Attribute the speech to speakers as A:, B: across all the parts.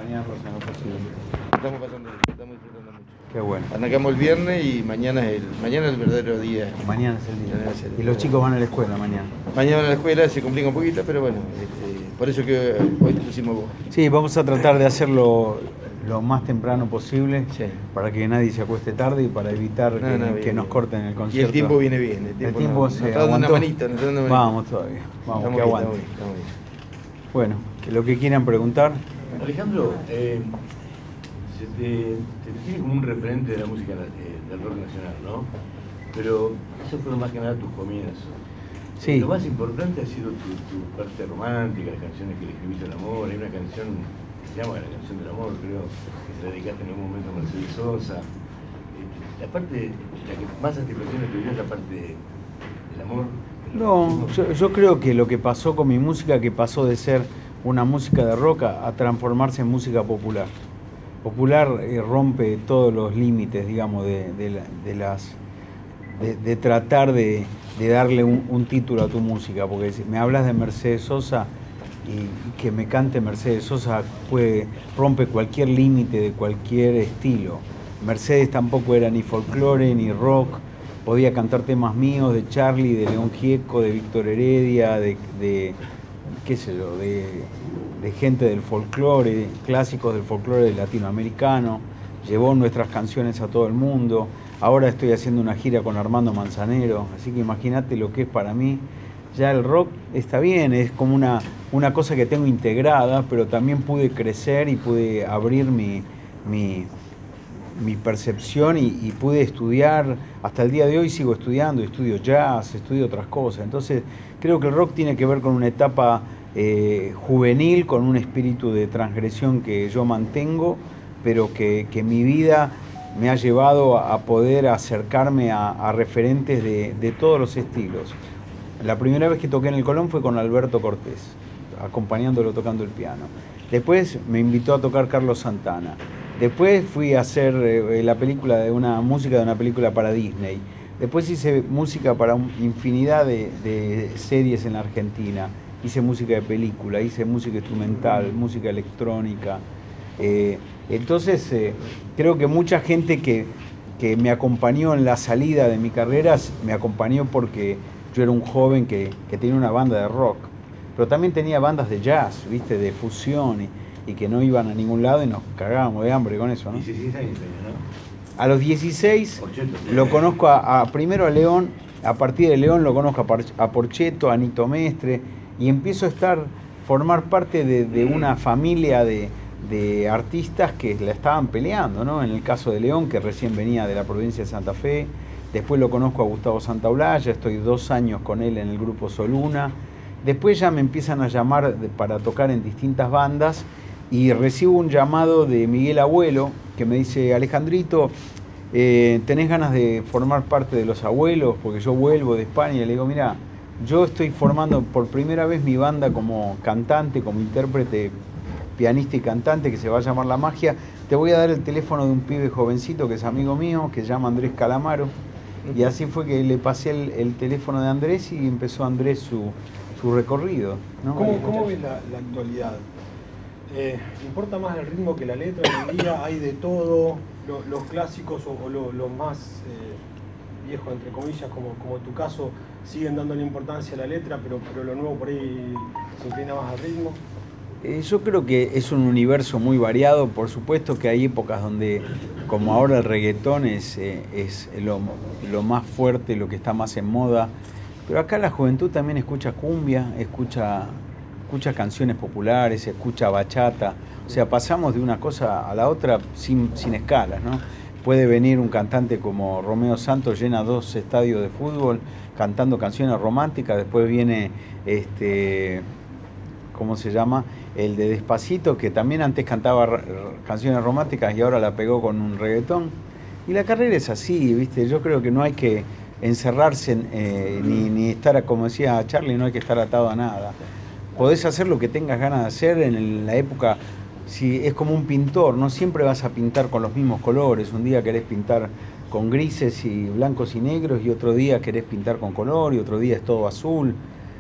A: mañana pasa no posible.
B: Estamos pasando, estamos disfrutando mucho.
A: Qué bueno.
B: Arrancamos el viernes y mañana es el verdadero día.
A: Mañana es el día.
B: Mañana es el día.
A: Y los chicos van a la escuela mañana.
B: Mañana en la escuela se complica un poquito, pero bueno, por eso que hoy pusimos vos.
A: Sí, vamos a tratar de hacerlo lo más temprano posible,
B: Sí.
A: para que nadie se acueste tarde y para evitar que
B: bien,
A: nos
B: bien.
A: corten el
B: Y
A: concierto.
B: el tiempo viene bien.
A: El tiempo
B: nos
A: se
B: está dando una
A: aguantó.
B: manita, nos está dando una manita.
A: Vamos todavía. Vamos,
B: Estamos
A: que
B: bien,
A: aguante.
B: estamos bien.
A: Bueno, que lo que quieran preguntar.
C: Alejandro, se te tiene como un referente de la música del rock nacional, ¿no? Pero eso fue más que nada tus comienzos.
A: Sí.
C: Lo más importante ha sido tu parte romántica, las canciones que le escribiste al amor. Hay una canción que se llama La canción del amor, creo, que se la dedicaste en algún momento a Mercedes Sosa. La parte, la que más satisfacción te dio es la parte del amor.
A: No, yo creo que lo que pasó con mi música, que pasó de ser una música de rock a transformarse en música popular. Popular rompe todos los límites, digamos, de tratar de darle un título a tu música, porque si me hablas de Mercedes Sosa y que me cante Mercedes Sosa rompe cualquier límite de cualquier estilo. Mercedes tampoco era ni folclore ni rock, podía cantar temas míos de Charlie, de León Gieco, de Víctor Heredia, de qué sé yo, de gente del folclore, clásicos del folclore latinoamericano, llevó nuestras canciones a todo el mundo. Ahora estoy haciendo una gira con Armando Manzanero, así que imagínate lo que es para mí. Ya el rock está bien, es como una cosa que tengo integrada, pero también pude crecer y pude abrir mi percepción y pude estudiar. Hasta el día de hoy sigo estudiando, estudio jazz, estudio otras cosas. Entonces creo que el rock tiene que ver con una etapa juvenil, con un espíritu de transgresión que yo mantengo, pero que mi vida me ha llevado a poder acercarme a referentes de todos los estilos. La primera vez que toqué en el Colón fue con Alberto Cortés, acompañándolo tocando el piano. Después me invitó a tocar Carlos Santana. Después fui a hacer música de una película para Disney. Después hice música para infinidad de series en la Argentina. Hice música de película, hice música instrumental, música electrónica. Entonces creo que mucha gente que me acompañó en la salida de mi carrera me acompañó porque yo era un joven que tenía una banda de rock, pero también tenía bandas de jazz, ¿viste? De fusión y que no iban a ningún lado y nos cagábamos de hambre con eso, ¿no?
C: 16 años tenía, ¿no?
A: A los 16
C: Porchetto.
A: lo conozco primero a León, a partir de León lo conozco a Porchetto, a Nito Mestre, y empiezo a formar parte de una familia de artistas que la estaban peleando, ¿no? En el caso de León, que recién venía de la provincia de Santa Fe. Después lo conozco a Gustavo Santaolalla, estoy 2 años con él en el grupo Soluna. Después ya me empiezan a llamar para tocar en distintas bandas y recibo un llamado de Miguel Abuelo que me dice: Alejandrito, ¿tenés ganas de formar parte de Los Abuelos? Porque yo vuelvo de España. Y le digo: mira, yo estoy formando por primera vez mi banda como cantante, como intérprete, pianista y cantante, que se va a llamar La Magia. Te voy a dar el teléfono de un pibe jovencito que es amigo mío, que se llama Andrés Calamaro. Y así fue que le pasé el teléfono de Andrés y empezó Andrés su recorrido, ¿no?
D: ¿Cómo ves la actualidad? ¿Importa más el ritmo que la letra? Hoy en día hay de todo, los clásicos o los más viejos, entre comillas, como tu caso, siguen dándole importancia a la letra, pero lo nuevo por ahí se inclina más al ritmo.
A: Yo creo que es un universo muy variado. Por supuesto que hay épocas donde, como ahora el reggaetón es lo más fuerte, lo que está más en moda, pero acá la juventud también escucha cumbia, escucha canciones populares, escucha bachata. O sea, pasamos de una cosa a la otra sin escalas, ¿no? Puede venir un cantante como Romeo Santos, llena 2 estadios de fútbol cantando canciones románticas. Después viene ¿cómo se llama? El de Despacito, que también antes cantaba canciones románticas y ahora la pegó con un reggaetón. Y la carrera es así, ¿viste? Yo creo que no hay que encerrarse ni estar, como decía Charlie, no hay que estar atado a nada. Podés hacer lo que tengas ganas de hacer en la época. Si es como un pintor, no siempre vas a pintar con los mismos colores. Un día querés pintar con grises y blancos y negros, y otro día querés pintar con color, y otro día es todo azul.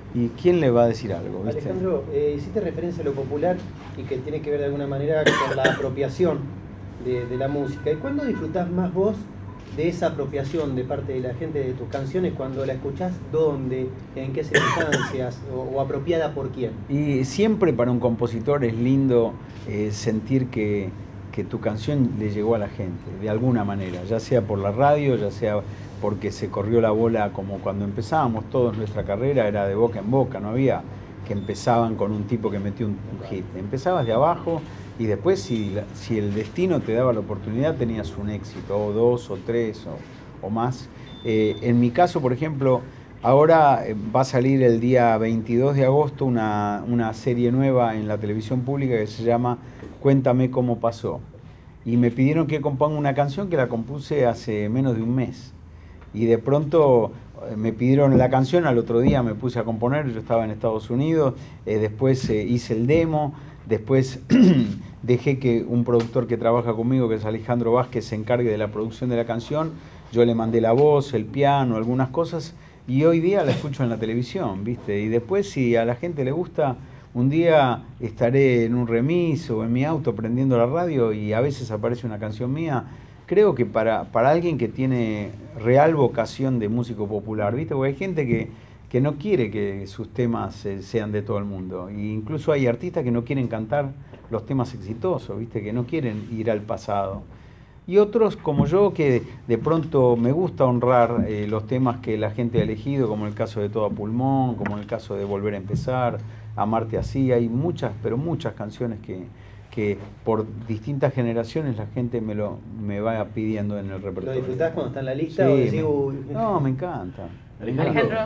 A: ¿Y quién le va a decir algo? ¿Viste?
E: Alejandro, hiciste referencia a lo popular y que tiene que ver de alguna manera con la apropiación de la música. ¿Y cuándo disfrutás más vos de esa apropiación de parte de la gente de tus canciones? ¿Cuando la escuchás dónde? ¿En qué circunstancias? ¿O apropiada por quién?
A: Y siempre para un compositor es lindo sentir que tu canción le llegó a la gente, de alguna manera, ya sea por la radio, ya sea porque se corrió la bola, como cuando empezábamos todos nuestra carrera, era de boca en boca, no había que empezaban con un tipo que metió un hit. Empezabas de abajo y después si el destino te daba la oportunidad tenías un éxito, o dos, o tres, o más. En mi caso, por ejemplo, ahora va a salir el día 22 de agosto una serie nueva en la televisión pública que se llama Cuéntame cómo pasó. Y me pidieron que componga una canción que la compuse hace menos de un mes. Y de pronto me pidieron la canción, al otro día me puse a componer, yo estaba en Estados Unidos, después hice el demo, después dejé que un productor que trabaja conmigo, que es Alejandro Vázquez, se encargue de la producción de la canción, yo le mandé la voz, el piano, algunas cosas, y hoy día la escucho en la televisión, ¿viste? Y después si a la gente le gusta, un día estaré en un remis o en mi auto prendiendo la radio y a veces aparece una canción mía. Creo que para alguien que tiene real vocación de músico popular, ¿viste? Porque hay gente que no quiere que sus temas sean de todo el mundo. E incluso hay artistas que no quieren cantar los temas exitosos, ¿viste? Que no quieren ir al pasado. Y otros como yo que de pronto me gusta honrar los temas que la gente ha elegido, como el caso de Todo a Pulmón, como el caso de Volver a Empezar, Amarte Así. Hay muchas, pero muchas canciones que por distintas generaciones la gente me va pidiendo en el repertorio.
E: ¿Lo disfrutás cuando está en la lista?
A: Sí,
E: o decís,
A: no, me encanta.
C: Alejandro,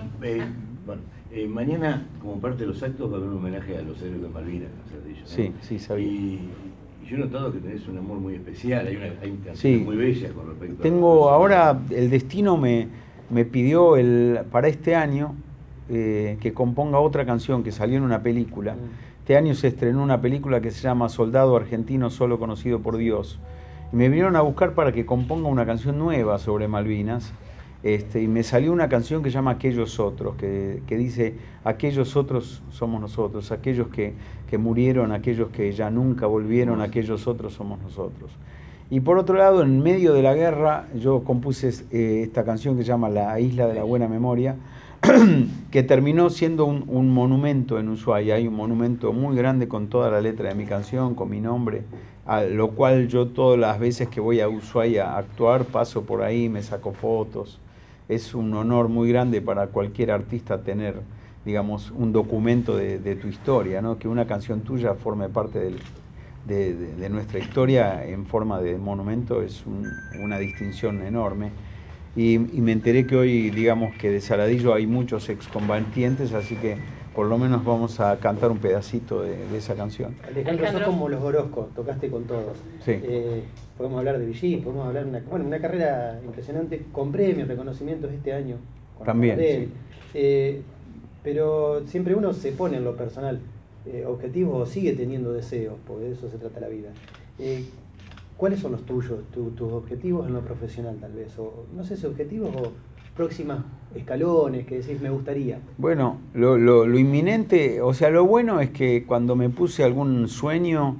C: mañana, como parte de los actos, va a haber un homenaje a los héroes de Malvinas, ¿no has dicho?
A: Sí, sí, sabía.
C: Y yo he notado que tenés un amor muy especial, hay canciones
A: Sí.
C: muy bellas con respecto
A: Tengo ahora, el destino me pidió para este año que componga otra canción que salió en una película. Este año se estrenó una película que se llama Soldado Argentino Solo Conocido por Dios. Y me vinieron a buscar para que componga una canción nueva sobre Malvinas. Y me salió una canción que se llama Aquellos Otros, que dice, aquellos otros somos nosotros, aquellos que murieron, aquellos que ya nunca volvieron, aquellos otros somos nosotros. Y por otro lado, en medio de la guerra, yo compuse esta canción que se llama La Isla de la Buena Memoria, que terminó siendo un monumento en Ushuaia. Hay un monumento muy grande con toda la letra de mi canción, con mi nombre, a lo cual yo todas las veces que voy a Ushuaia a actuar, paso por ahí, me saco fotos. Es un honor muy grande para cualquier artista tener, digamos, un documento de tu historia, ¿no? Que una canción tuya forme parte de nuestra historia en forma de monumento es una distinción enorme. Y me enteré que hoy, digamos, que de Saladillo hay muchos excombatientes, así que por lo menos vamos a cantar un pedacito de esa canción.
E: Alejandro, sos como los Orozco, tocaste con todos.
A: Sí.
E: Podemos hablar de Vichy, podemos hablar de una carrera impresionante, con premios, reconocimientos este año.
A: También,
E: sí. Pero siempre uno se pone en lo personal objetivos o sigue teniendo deseos, porque de eso se trata la vida. ¿Cuáles son los tuyos, tus objetivos en lo profesional tal vez? O, no sé si objetivos o próximos escalones que decís me gustaría.
A: Bueno, lo inminente, o sea, lo bueno es que cuando me puse algún sueño,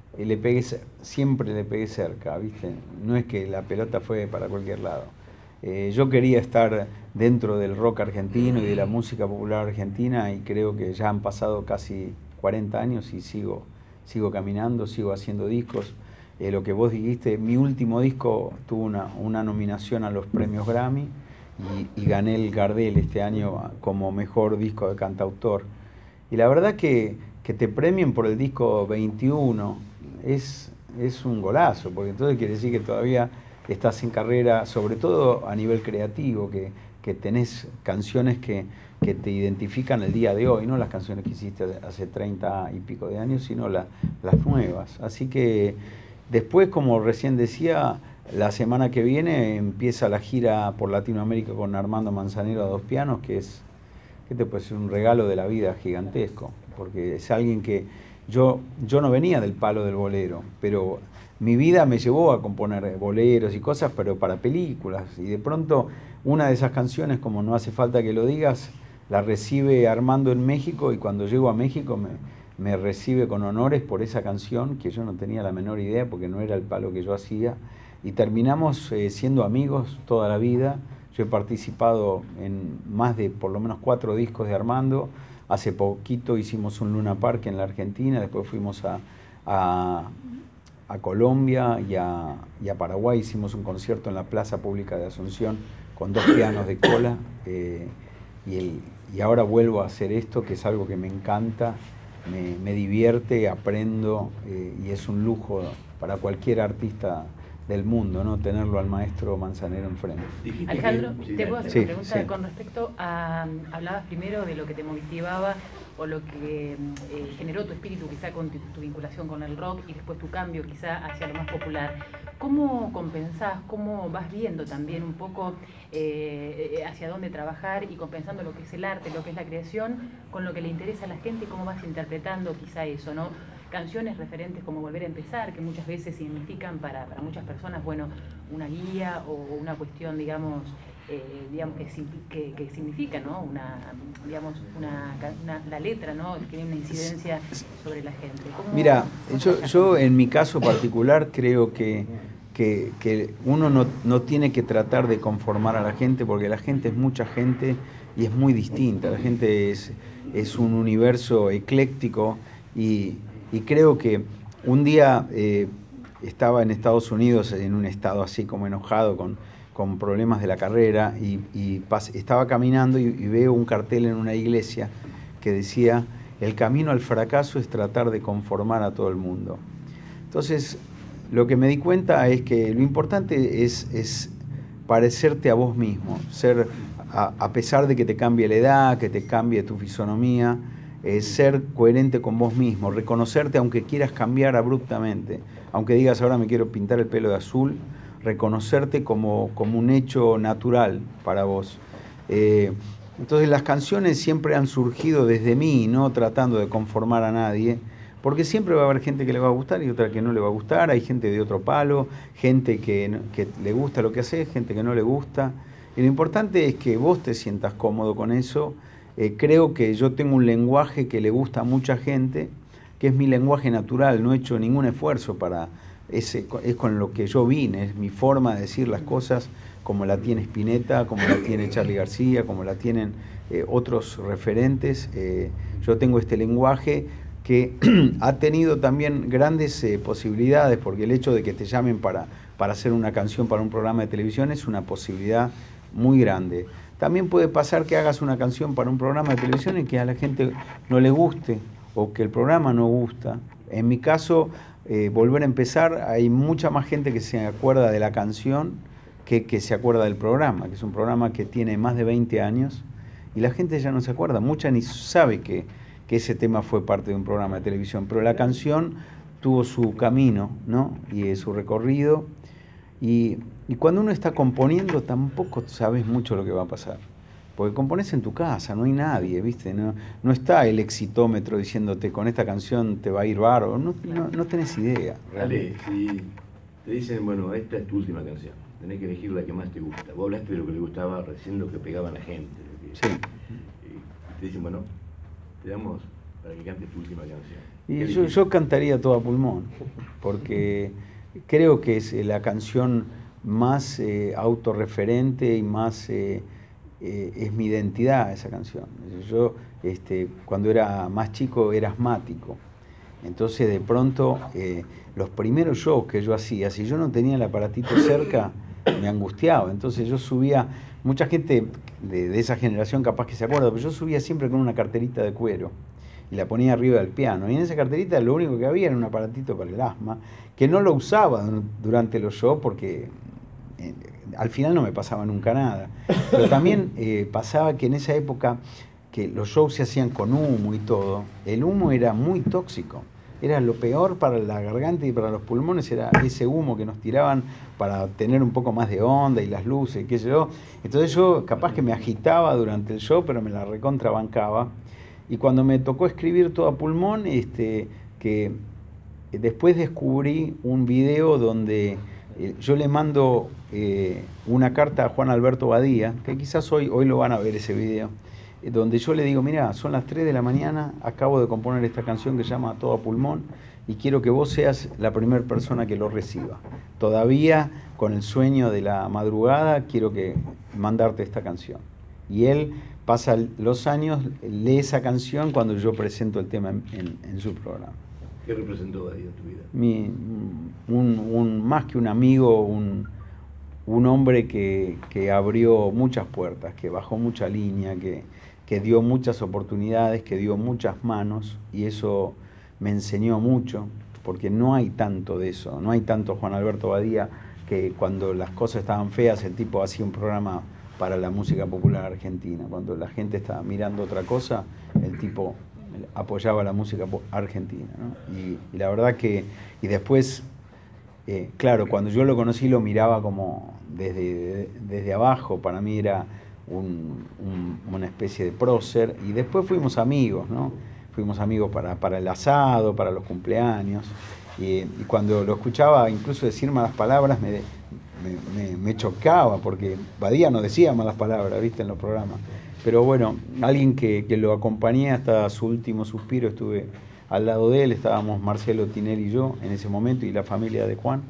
A: siempre le pegué cerca, ¿viste? No es que la pelota fue para cualquier lado. Yo quería estar dentro del rock argentino y de la música popular argentina y creo que ya han pasado casi 40 años y sigo caminando, sigo haciendo discos. Lo que vos dijiste, mi último disco tuvo una nominación a los premios Grammy y gané el Gardel este año como mejor disco de cantautor. Y la verdad que te premien por el disco 21 es un golazo, porque entonces quiere decir que todavía estás en carrera, sobre todo a nivel creativo, que tenés canciones que te identifican el día de hoy, no las canciones que hiciste hace 30 y pico de años, sino las nuevas. Así que después, como recién decía, la semana que viene empieza la gira por Latinoamérica con Armando Manzanero a dos pianos, que te puede ser un regalo de la vida gigantesco, porque es alguien que yo no venía del palo del bolero, pero mi vida me llevó a componer boleros y cosas, pero para películas, y de pronto una de esas canciones, como No hace falta que lo digas, la recibe Armando en México y cuando llego a México me recibe con honores por esa canción que yo no tenía la menor idea porque no era el palo que yo hacía y terminamos siendo amigos toda la vida. Yo he participado en más de por lo menos 4 discos de Armando. Hace poquito hicimos un Luna Park en la Argentina, después fuimos a Colombia y a Paraguay, hicimos un concierto en la Plaza Pública de Asunción con 2 pianos de cola y ahora vuelvo a hacer esto, que es algo que me encanta, me divierte, aprendo y es un lujo para cualquier artista del mundo, ¿no? Tenerlo al maestro Manzanero enfrente.
F: Alejandro, te puedo hacer una pregunta
A: sí.
F: con respecto a, hablabas primero de lo que te motivaba o lo que generó tu espíritu quizá con tu vinculación con el rock y después tu cambio quizá hacia lo más popular. ¿Cómo compensás, cómo vas viendo también un poco hacia dónde trabajar y compensando lo que es el arte, lo que es la creación, con lo que le interesa a la gente y cómo vas interpretando quizá eso, ¿no? Canciones referentes como Volver a Empezar, que muchas veces significan para muchas personas, bueno, una guía o una cuestión, digamos que significa, ¿no? La letra, ¿no? Que tiene una incidencia sobre la gente.
A: Mira, yo en mi caso particular creo que uno no tiene que tratar de conformar a la gente porque la gente es mucha gente y es muy distinta. La gente es un universo ecléctico y creo que un día estaba en Estados Unidos en un estado así como enojado con problemas de la carrera y estaba caminando y veo un cartel en una iglesia que decía: el camino al fracaso es tratar de conformar a todo el mundo. Entonces, lo que me di cuenta es que lo importante es parecerte a vos mismo, ser, a pesar de que te cambie la edad, que te cambie tu fisonomía, ser coherente con vos mismo, reconocerte aunque quieras cambiar abruptamente, aunque digas ahora me quiero pintar el pelo de azul, reconocerte como un hecho natural para vos. Entonces las canciones siempre han surgido desde mí, no tratando de conformar a nadie, porque siempre va a haber gente que le va a gustar y otra que no le va a gustar, hay gente de otro palo, gente que le gusta lo que haces, gente que no le gusta, y lo importante es que vos te sientas cómodo con eso. Creo que yo tengo un lenguaje que le gusta a mucha gente, que es mi lenguaje natural, no he hecho ningún esfuerzo para... es con lo que yo vine, es mi forma de decir las cosas como la tiene Spinetta, como la tiene Charly García, como la tienen otros referentes. Yo tengo este lenguaje que ha tenido también grandes posibilidades, porque el hecho de que te llamen para hacer una canción para un programa de televisión es una posibilidad muy grande. También puede pasar que hagas una canción para un programa de televisión y que a la gente no le guste o que el programa no gusta. En mi caso, Volver a Empezar, hay mucha más gente que se acuerda de la canción que se acuerda del programa, que es un programa que tiene más de 20 años y la gente ya no se acuerda, mucha ni sabe que ese tema fue parte de un programa de televisión, pero la canción tuvo su camino, ¿no? Y su recorrido. Y cuando uno está componiendo tampoco sabes mucho lo que va a pasar. Porque componés en tu casa, no hay nadie, ¿viste? No está el exitómetro diciéndote con esta canción te va a ir bárbaro, no tenés idea.
C: Ale, si te dicen, bueno, esta es tu última canción, tenés que elegir la que más te gusta. Vos hablaste de lo que le gustaba recién, lo que pegaba a la gente.
A: Sí.
C: Y te dicen, bueno, te damos para que cantes tu última canción.
A: Y yo cantaría todo a pulmón, porque creo que es la canción más autorreferente y más... es mi identidad esa canción. Yo cuando era más chico era asmático, entonces de pronto los primeros shows que yo hacía, si yo no tenía el aparatito cerca, me angustiaba. Entonces yo subía, mucha gente de esa generación capaz que se acuerda, pero yo subía siempre con una carterita de cuero y la ponía arriba del piano, y en esa carterita lo único que había era un aparatito para el asma, que no lo usaba durante los shows porque al final no me pasaba nunca nada, pero también pasaba que en esa época que los shows se hacían con humo y todo, el humo era muy tóxico, era lo peor para la garganta y para los pulmones, era ese humo que nos tiraban para tener un poco más de onda y las luces, qué sé yo. Entonces yo capaz que me agitaba durante el show, pero me la recontrabancaba. Y cuando me tocó escribir todo a pulmón, que después descubrí un video donde yo le mando una carta a Juan Alberto Badía, que quizás hoy lo van a ver ese video, donde yo le digo, mira, son las 3 de la mañana, acabo de componer esta canción que se llama A Todo Pulmón y quiero que vos seas la primera persona que lo reciba. Todavía con el sueño de la madrugada quiero que mandarte esta canción. Y él pasa los años, lee esa canción cuando yo presento el tema en su programa.
C: ¿Qué representó ahí en tu vida?
A: Más que un amigo, un hombre que abrió muchas puertas, que bajó mucha línea, que dio muchas oportunidades, que dio muchas manos, y eso me enseñó mucho, porque no hay tanto de eso, no hay tanto Juan Alberto Badía, que cuando las cosas estaban feas el tipo hacía un programa para la música popular argentina. Cuando la gente estaba mirando otra cosa, el tipo apoyaba la música argentina, ¿no? Y la verdad que, y después, claro, cuando yo lo conocí lo miraba como desde abajo, para mí era una especie de prócer, y después fuimos amigos, ¿no? Fuimos amigos para el asado, para los cumpleaños, y cuando lo escuchaba incluso decir malas palabras me chocaba, porque Badía no decía malas palabras, ¿viste? En los programas. Pero bueno, alguien que lo acompañé hasta su último suspiro, estuve al lado de él, estábamos Marcelo Tinelli y yo en ese momento, y la familia de Juan.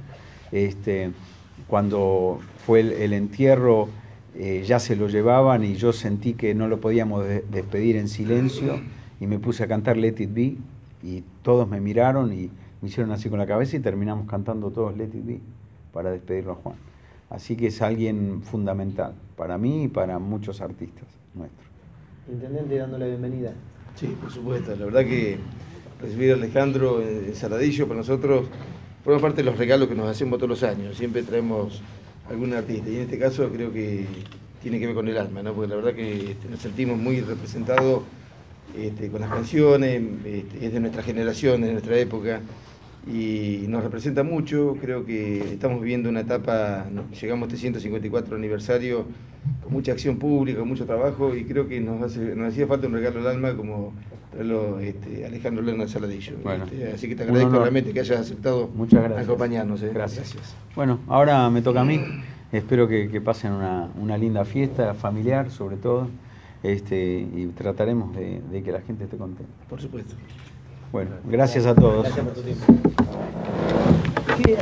A: Cuando fue el entierro, ya se lo llevaban y yo sentí que no lo podíamos despedir en silencio, y me puse a cantar Let It Be, y todos me miraron y me hicieron así con la cabeza, y terminamos cantando todos Let It Be para despedirlo a Juan. Así que es alguien fundamental para mí y para muchos artistas nuestros.
E: Intendente, dando la bienvenida.
B: Sí, por supuesto. La verdad que recibir a Alejandro en Saladillo para nosotros forma parte de los regalos que nos hacemos todos los años. Siempre traemos algún artista, y en este caso creo que tiene que ver con el alma, ¿no? Porque la verdad que nos sentimos muy representados con las canciones, es de nuestra generación, de nuestra época, y nos representa mucho. Creo que estamos viviendo una etapa, llegamos a este 154 aniversario con mucha acción pública, con mucho trabajo, y creo que nos hacía falta un regalo al alma como traerlo Alejandro Lerner Saladillo.
A: Bueno,
B: así que te agradezco realmente que hayas aceptado acompañarnos.
A: Gracias. Bueno, ahora me toca a mí. Espero que pasen una linda fiesta familiar, sobre todo, y trataremos de que la gente esté contenta.
B: Por supuesto.
A: Bueno, gracias a todos.
E: Gracias por tu tiempo.